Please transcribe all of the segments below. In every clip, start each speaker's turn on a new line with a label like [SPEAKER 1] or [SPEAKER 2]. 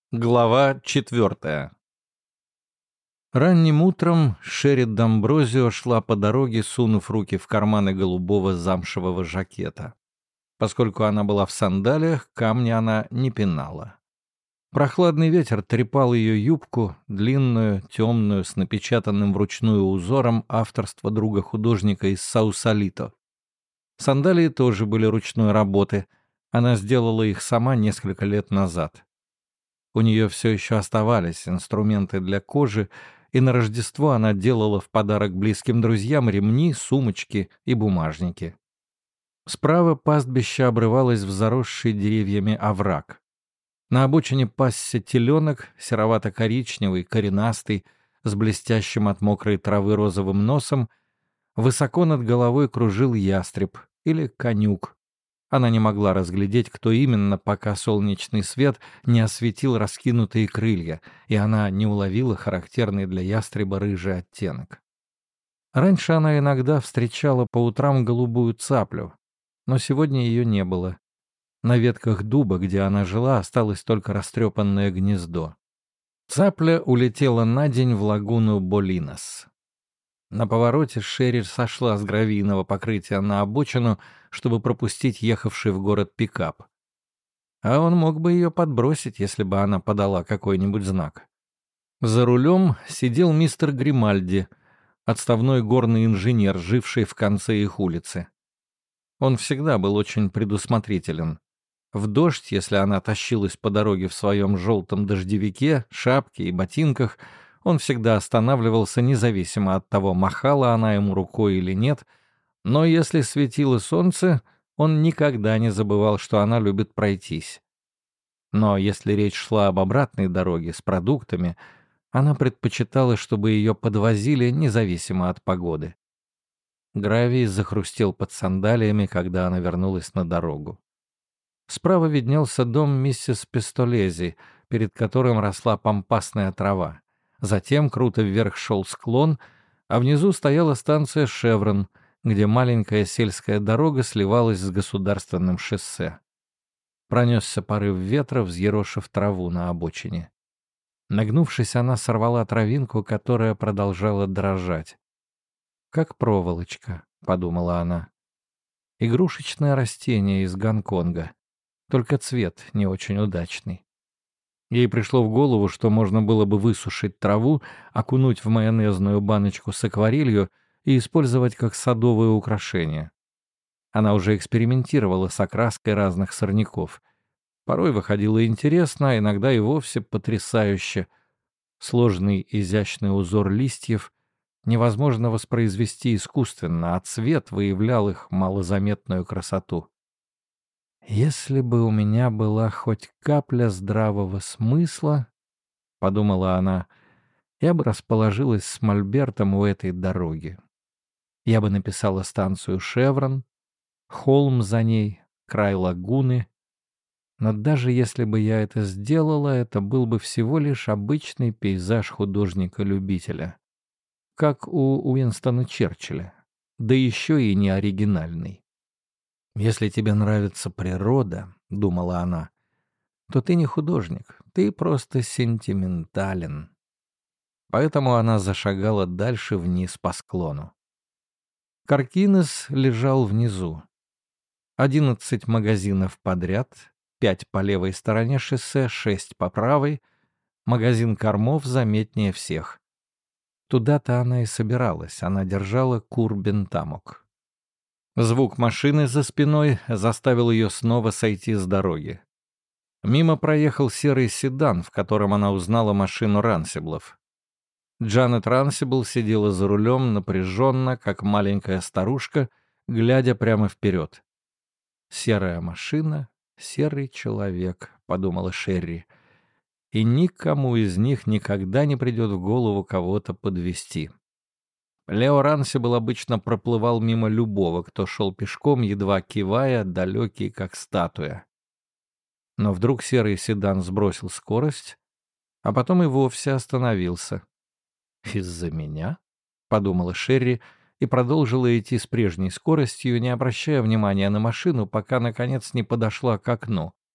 [SPEAKER 1] Глава 4. Ранним утром Шерри Дамброзио шла по дороге, сунув руки в карманы голубого замшевого жакета. Поскольку она была в сандалиях, камни она не пинала. Прохладный ветер трепал ее юбку, длинную, темную, с напечатанным вручную узором авторства друга-художника из Саусалито. Сандалии тоже были ручной работы. Она сделала их сама несколько лет назад. У нее все еще оставались инструменты для кожи, и на Рождество она делала в подарок близким друзьям ремни, сумочки и бумажники. Справа пастбище обрывалось в заросший деревьями овраг. На обочине пасся теленок, серовато-коричневый, коренастый, с блестящим от мокрой травы розовым носом. Высоко над головой кружил ястреб или конюк. Она не могла разглядеть, кто именно, пока солнечный свет не осветил раскинутые крылья, и она не уловила характерный для ястреба рыжий оттенок. Раньше она иногда встречала по утрам голубую цаплю, но сегодня ее не было. На ветках дуба, где она жила, осталось только растрепанное гнездо. Цапля улетела на день в лагуну Болинос. На повороте Шерри сошла с гравийного покрытия на обочину, чтобы пропустить ехавший в город пикап. А он мог бы ее подбросить, если бы она подала какой-нибудь знак. За рулем сидел мистер Гримальди, отставной горный инженер, живший в конце их улицы. Он всегда был очень предусмотрителен. В дождь, если она тащилась по дороге в своем желтом дождевике, шапке и ботинках, он всегда останавливался независимо от того, махала она ему рукой или нет, но если светило солнце, он никогда не забывал, что она любит пройтись. Но если речь шла об обратной дороге с продуктами, она предпочитала, чтобы ее подвозили независимо от погоды. Гравий захрустел под сандалиями, когда она вернулась на дорогу. Справа виднелся дом миссис Пистолези, перед которым росла пампасная трава. Затем круто вверх шел склон, а внизу стояла станция «Шеврон», где маленькая сельская дорога сливалась с государственным шоссе. Пронесся порыв ветра, взъерошив траву на обочине. Нагнувшись, она сорвала травинку, которая продолжала дрожать. «Как проволочка», — подумала она. «Игрушечное растение из Гонконга, только цвет не очень удачный». Ей пришло в голову, что можно было бы высушить траву, окунуть в майонезную баночку с акварелью и использовать как садовое украшение. Она уже экспериментировала с окраской разных сорняков. Порой выходило интересно, а иногда и вовсе потрясающе. Сложный изящный узор листьев невозможно воспроизвести искусственно, а цвет выявлял их малозаметную красоту. «Если бы у меня была хоть капля здравого смысла, — подумала она, — я бы расположилась с мольбертом у этой дороги. Я бы написала станцию «Шеврон», холм за ней, край лагуны. Но даже если бы я это сделала, это был бы всего лишь обычный пейзаж художника-любителя, как у Уинстона Черчилля, да еще и не оригинальный. «Если тебе нравится природа, — думала она, — то ты не художник, ты просто сентиментален». Поэтому она зашагала дальше вниз по склону. Каркинес лежал внизу. 11 магазинов подряд, 5 по левой стороне шоссе, 6 по правой. Магазин кормов заметнее всех. Туда-то она и собиралась, она держала кур-бентамок. Звук машины за спиной заставил ее снова сойти с дороги. Мимо проехал серый седан, в котором она узнала машину Рансиблов. Джанет Рансибл сидела за рулем напряженно, как маленькая старушка, глядя прямо вперед. «Серая машина, серый человек», — подумала Шерри. «И никому из них никогда не придет в голову кого-то подвезти». Лео Рансибл обычно проплывал мимо любого, кто шел пешком, едва кивая, далекий, как статуя. Но вдруг серый седан сбросил скорость, а потом и вовсе остановился. «Из-за меня?» — подумала Шерри и продолжила идти с прежней скоростью, не обращая внимания на машину, пока, наконец, не подошла к окну.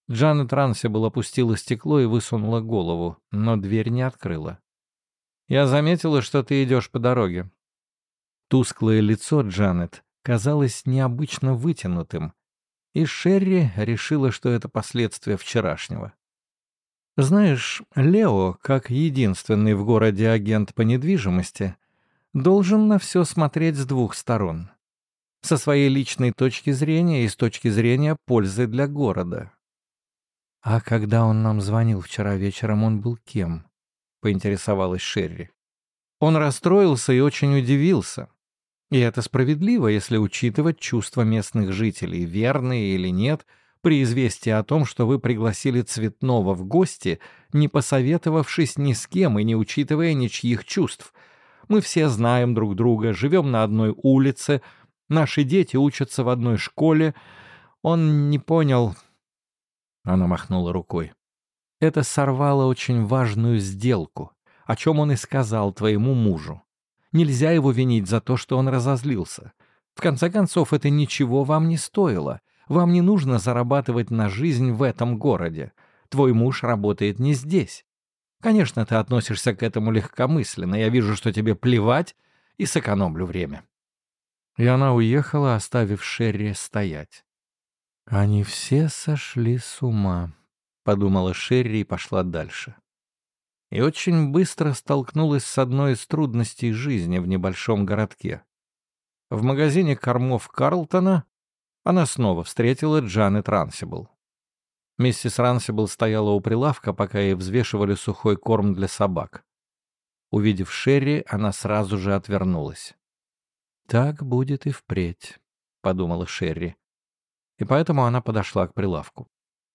[SPEAKER 1] Джанет Рансибл опустила стекло и высунула голову, но дверь не открыла. «Я заметила, что ты идешь по дороге». Тусклое лицо Джанет казалось необычно вытянутым, и Шерри решила, что это последствия вчерашнего. «Знаешь, Лео, как единственный в городе агент по недвижимости, должен на все смотреть с двух сторон. Со своей личной точки зрения и с точки зрения пользы для города». «А когда он нам звонил вчера вечером, он был кем?» — поинтересовалась Шерри. «Он расстроился и очень удивился. И это справедливо, если учитывать чувства местных жителей, верные или нет, при известии о том, что вы пригласили Цветного в гости, не посоветовавшись ни с кем и не учитывая ничьих чувств. Мы все знаем друг друга, живем на одной улице, наши дети учатся в одной школе. Он не понял...» Она махнула рукой. «Это сорвало очень важную сделку, о чем он и сказал твоему мужу. Нельзя его винить за то, что он разозлился. В конце концов, это ничего вам не стоило. Вам не нужно зарабатывать на жизнь в этом городе. Твой муж работает не здесь. Конечно, ты относишься к этому легкомысленно. Я вижу, что тебе плевать, и сэкономлю время». И она уехала, оставив Шерри стоять. «Они все сошли с ума», — подумала Шерри и пошла дальше. И очень быстро столкнулась с одной из трудностей жизни в небольшом городке. В магазине кормов Карлтона она снова встретила Джанет Рансибл. Миссис Рансибл стояла у прилавка, пока ей взвешивали сухой корм для собак. Увидев Шерри, она сразу же отвернулась. «Так будет и впредь», — подумала Шерри. И поэтому она подошла к прилавку.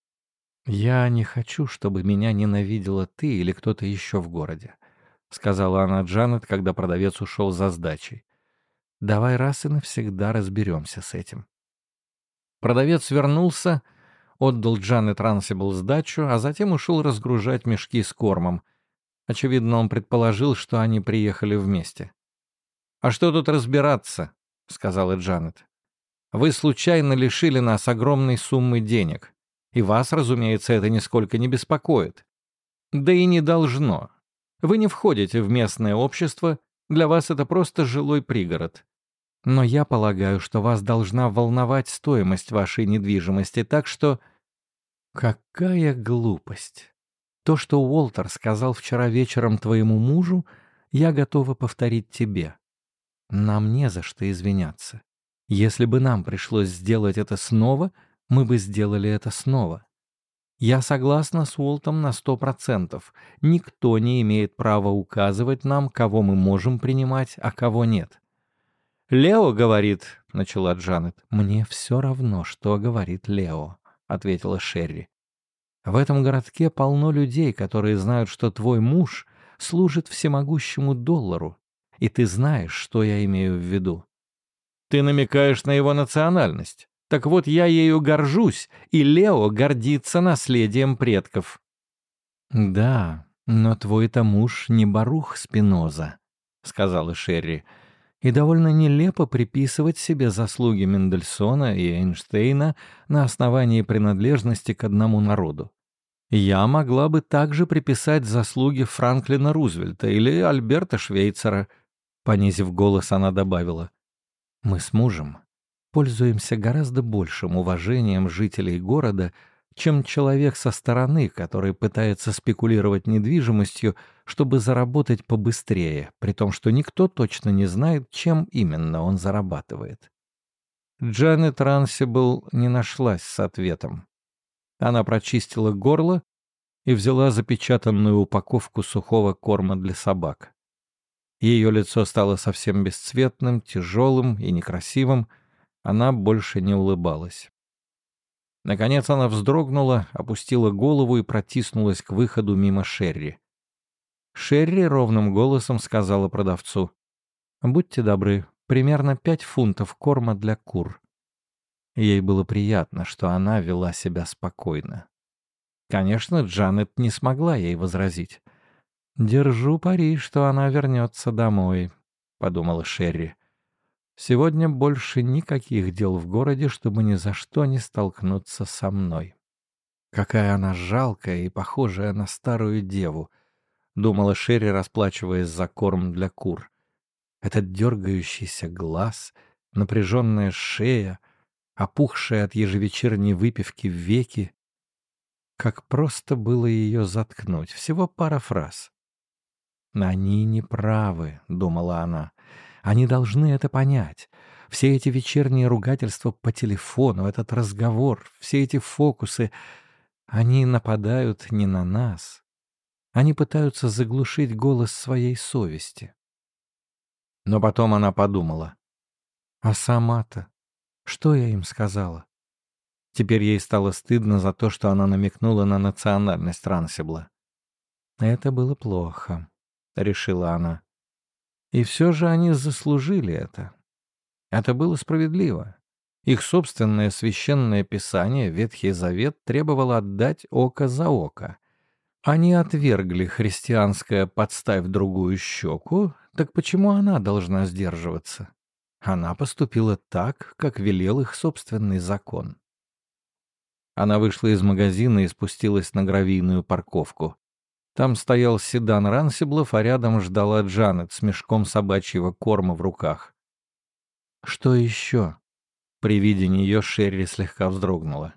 [SPEAKER 1] «Я не хочу, чтобы меня ненавидела ты или кто-то еще в городе», — сказала она Джанет, когда продавец ушел за сдачей. «Давай раз и навсегда разберемся с этим». Продавец вернулся, отдал Джанет Рансибл сдачу, а затем ушел разгружать мешки с кормом. Очевидно, он предположил, что они приехали вместе. «А что тут разбираться?» — сказала Джанет. «Вы случайно лишили нас огромной суммы денег. И вас, разумеется, это нисколько не беспокоит. Да и не должно. Вы не входите в местное общество, для вас это просто жилой пригород. Но я полагаю, что вас должна волновать стоимость вашей недвижимости, так что...» «Какая глупость! То, что Уолтер сказал вчера вечером твоему мужу, я готова повторить тебе. Нам не за что извиняться. Если бы нам пришлось сделать это снова, мы бы сделали это снова. Я согласна с Уолтом на 100%. Никто не имеет права указывать нам, кого мы можем принимать, а кого нет». «Лео говорит», — начала Джанет. «Мне все равно, что говорит Лео», — ответила Шерри. «В этом городке полно людей, которые знают, что твой муж служит всемогущему доллару, и ты знаешь, что я имею в виду». «Ты намекаешь на его национальность. Так вот, я ею горжусь, и Лео гордится наследием предков». «Да, но твой-то муж не Барух Спиноза», — сказала Шерри. «И довольно нелепо приписывать себе заслуги Мендельсона и Эйнштейна на основании принадлежности к одному народу. Я могла бы также приписать заслуги Франклина Рузвельта или Альберта Швейцера», — понизив голос, она добавила. «Мы с мужем пользуемся гораздо большим уважением жителей города, чем человек со стороны, который пытается спекулировать недвижимостью, чтобы заработать побыстрее, при том, что никто точно не знает, чем именно он зарабатывает». Джанет Рансибл не нашлась с ответом. Она прочистила горло и взяла запечатанную упаковку сухого корма для собак. Ее лицо стало совсем бесцветным, тяжелым и некрасивым. Она больше не улыбалась. Наконец она вздрогнула, опустила голову и протиснулась к выходу мимо Шерри. Шерри ровным голосом сказала продавцу: «Будьте добры, примерно 5 фунтов корма для кур». Ей было приятно, что она вела себя спокойно. Конечно, Джанет не смогла ей возразить. «Держу пари, что она вернется домой», — подумала Шерри. «Сегодня больше никаких дел в городе, чтобы ни за что не столкнуться со мной». Какая она жалкая и похожая на старую деву, думала Шерри, расплачиваясь за корм для кур. Этот дергающийся глаз, напряженная шея, опухшие от ежевечерней выпивки веки. Как просто было ее заткнуть, всего пара фраз. «Они не правы», — думала она. «Они должны это понять. Все эти вечерние ругательства по телефону, этот разговор, все эти фокусы, они нападают не на нас. Они пытаются заглушить голос своей совести». Но потом она подумала. «А сама-то? Что я им сказала?» Теперь ей стало стыдно за то, что она намекнула на национальность Рансибла. «Это было плохо», — решила она. «И все же они заслужили это. Это было справедливо. Их собственное священное писание, Ветхий Завет, требовало отдать око за око. Они отвергли христианское «подставь другую щеку», так почему она должна сдерживаться? Она поступила так, как велел их собственный закон». Она вышла из магазина и спустилась на гравийную парковку. Там стоял седан Рансиблов, а рядом ждала Джанет с мешком собачьего корма в руках. «Что еще?» При виде нее Шерри слегка вздрогнула.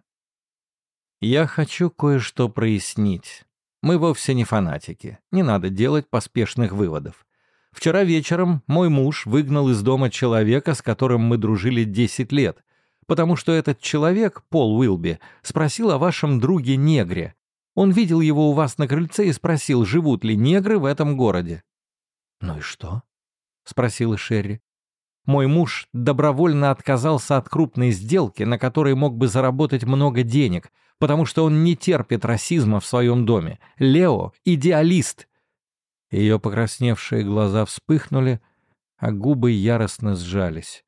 [SPEAKER 1] «Я хочу кое-что прояснить. Мы вовсе не фанатики. Не надо делать поспешных выводов. Вчера вечером мой муж выгнал из дома человека, с которым мы дружили 10 лет, потому что этот человек, Пол Уилби, спросил о вашем друге-негре. Он видел его у вас на крыльце и спросил, живут ли негры в этом городе». «Ну и что?» — спросила Шерри. «Мой муж добровольно отказался от крупной сделки, на которой мог бы заработать много денег, потому что он не терпит расизма в своем доме. Лео — идеалист». Ее покрасневшие глаза вспыхнули, а губы яростно сжались.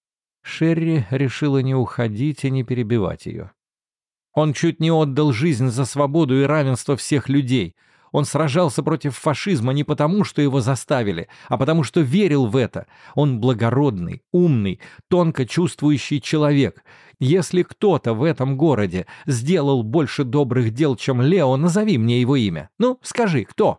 [SPEAKER 1] Шерри решила не уходить и не перебивать ее. «Он чуть не отдал жизнь за свободу и равенство всех людей. Он сражался против фашизма не потому, что его заставили, а потому что верил в это. Он благородный, умный, тонко чувствующий человек. Если кто-то в этом городе сделал больше добрых дел, чем Лео, назови мне его имя. Ну, скажи, кто?»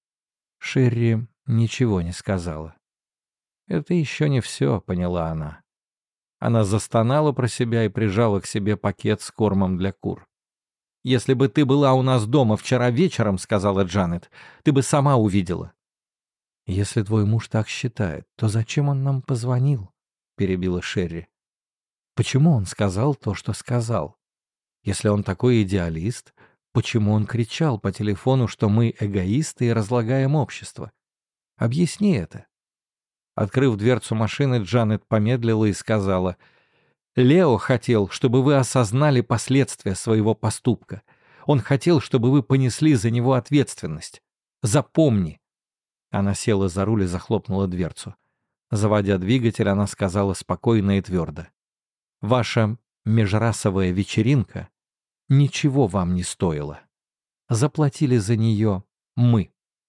[SPEAKER 1] Шерри ничего не сказала. «Это еще не все», — поняла она. Она застонала про себя и прижала к себе пакет с кормом для кур. «Если бы ты была у нас дома вчера вечером, — сказала Джанет, — ты бы сама увидела». «Если твой муж так считает, то зачем он нам позвонил?» — перебила Шерри. «Почему он сказал то, что сказал? Если он такой идеалист, почему он кричал по телефону, что мы эгоисты и разлагаем общество? Объясни это». Открыв дверцу машины, Джанет помедлила и сказала: «Лео хотел, чтобы вы осознали последствия своего поступка. Он хотел, чтобы вы понесли за него ответственность. Запомни». Она села за руль и захлопнула дверцу. Заводя двигатель, она сказала спокойно и твердо: «Ваша межрасовая вечеринка ничего вам не стоила. Заплатили за нее мы».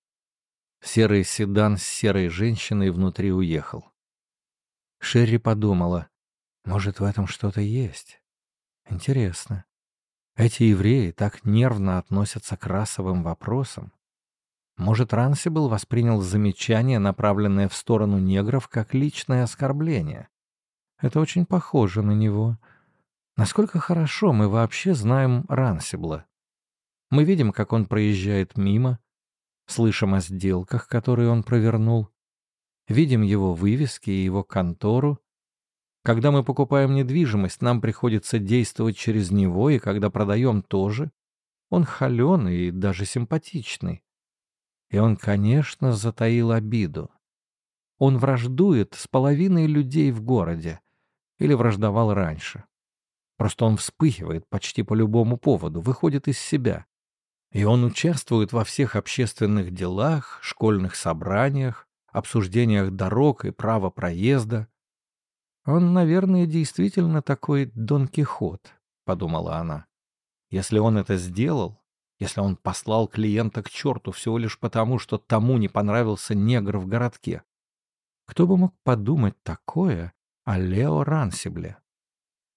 [SPEAKER 1] Серый седан с серой женщиной внутри уехал. Шерри подумала: может, в этом что-то есть. Интересно. Эти евреи так нервно относятся к расовым вопросам. Может, Рансибл воспринял замечание, направленное в сторону негров, как личное оскорбление. Это очень похоже на него. Насколько хорошо мы вообще знаем Рансибла. Мы видим, как он проезжает мимо, слышим о сделках, которые он провернул, видим его вывески и его контору. Когда мы покупаем недвижимость, нам приходится действовать через него, и когда продаем тоже. Он холеный и даже симпатичный. И он, конечно, затаил обиду. Он враждует с половиной людей в городе. Или враждовал раньше. Просто он вспыхивает почти по любому поводу, выходит из себя. И он участвует во всех общественных делах, школьных собраниях, обсуждениях дорог и права проезда. «Он, наверное, действительно такой Дон Кихот», — подумала она. «Если он это сделал, если он послал клиента к черту всего лишь потому, что тому не понравился негр в городке, кто бы мог подумать такое о Лео Рансибле?»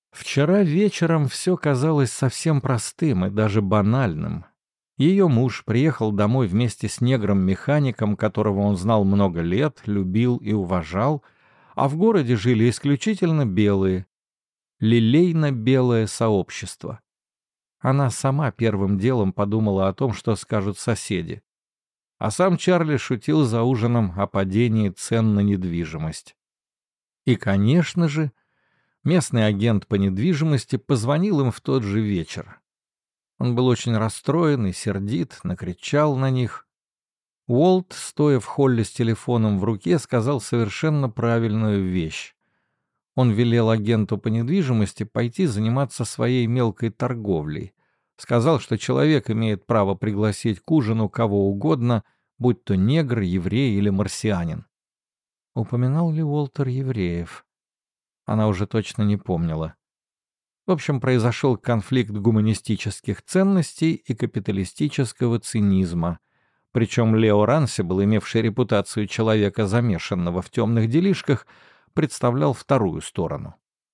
[SPEAKER 1] Вчера вечером все казалось совсем простым и даже банальным. Ее муж приехал домой вместе с негром-механиком, которого он знал много лет, любил и уважал, а в городе жили исключительно белые, лилейно-белое сообщество. Она сама первым делом подумала о том, что скажут соседи. А сам Чарли шутил за ужином о падении цен на недвижимость. И, конечно же, местный агент по недвижимости позвонил им в тот же вечер. Он был очень расстроен и сердит, накричал на них. Уолт, стоя в холле с телефоном в руке, сказал совершенно правильную вещь. Он велел агенту по недвижимости пойти заниматься своей мелкой торговлей. Сказал, что человек имеет право пригласить к ужину кого угодно, будь то негр, еврей или марсианин. Упоминал ли Уолтер евреев? Она уже точно не помнила. В общем, произошел конфликт гуманистических ценностей и капиталистического цинизма. Причем Лео Рансибл, имевший репутацию человека, замешанного в темных делишках, представлял вторую сторону.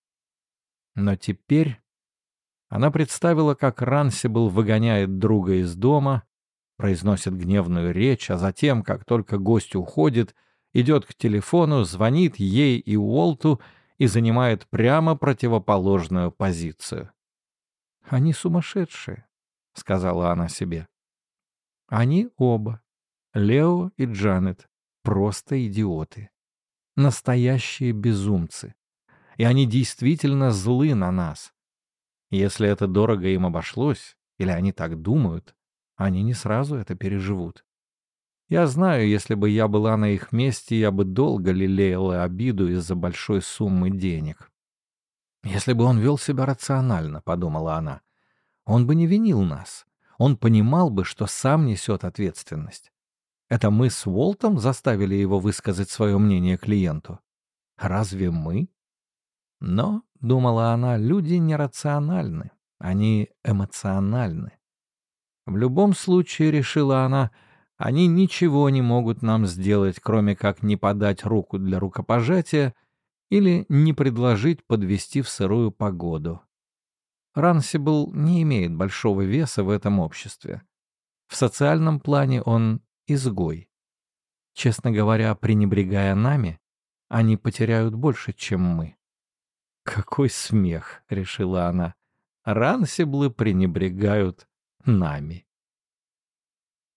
[SPEAKER 1] Но теперь она представила, как Рансибл выгоняет друга из дома, произносит гневную речь, а затем, как только гость уходит, идет к телефону, звонит ей и Уолту и занимает прямо противоположную позицию. «Они сумасшедшие», — сказала она себе. «Они оба, Лео и Джанет, просто идиоты. Настоящие безумцы. И они действительно злы на нас. Если это дорого им обошлось, или они так думают, они не сразу это переживут. Я знаю, если бы я была на их месте, я бы долго лелеяла обиду из-за большой суммы денег. Если бы он вел себя рационально, подумала она, он бы не винил нас. Он понимал бы, что сам несет ответственность. Это мы с Уолтом заставили его высказать свое мнение клиенту. Разве мы? Но, думала она, люди нерациональны, они эмоциональны. В любом случае, решила она, они ничего не могут нам сделать, кроме как не подать руку для рукопожатия или не предложить подвести в сырую погоду. Рансибл не имеет большого веса в этом обществе. В социальном плане он изгой. Честно говоря, пренебрегая нами, они потеряют больше, чем мы. «Какой смех!» — решила она. «Рансиблы пренебрегают нами».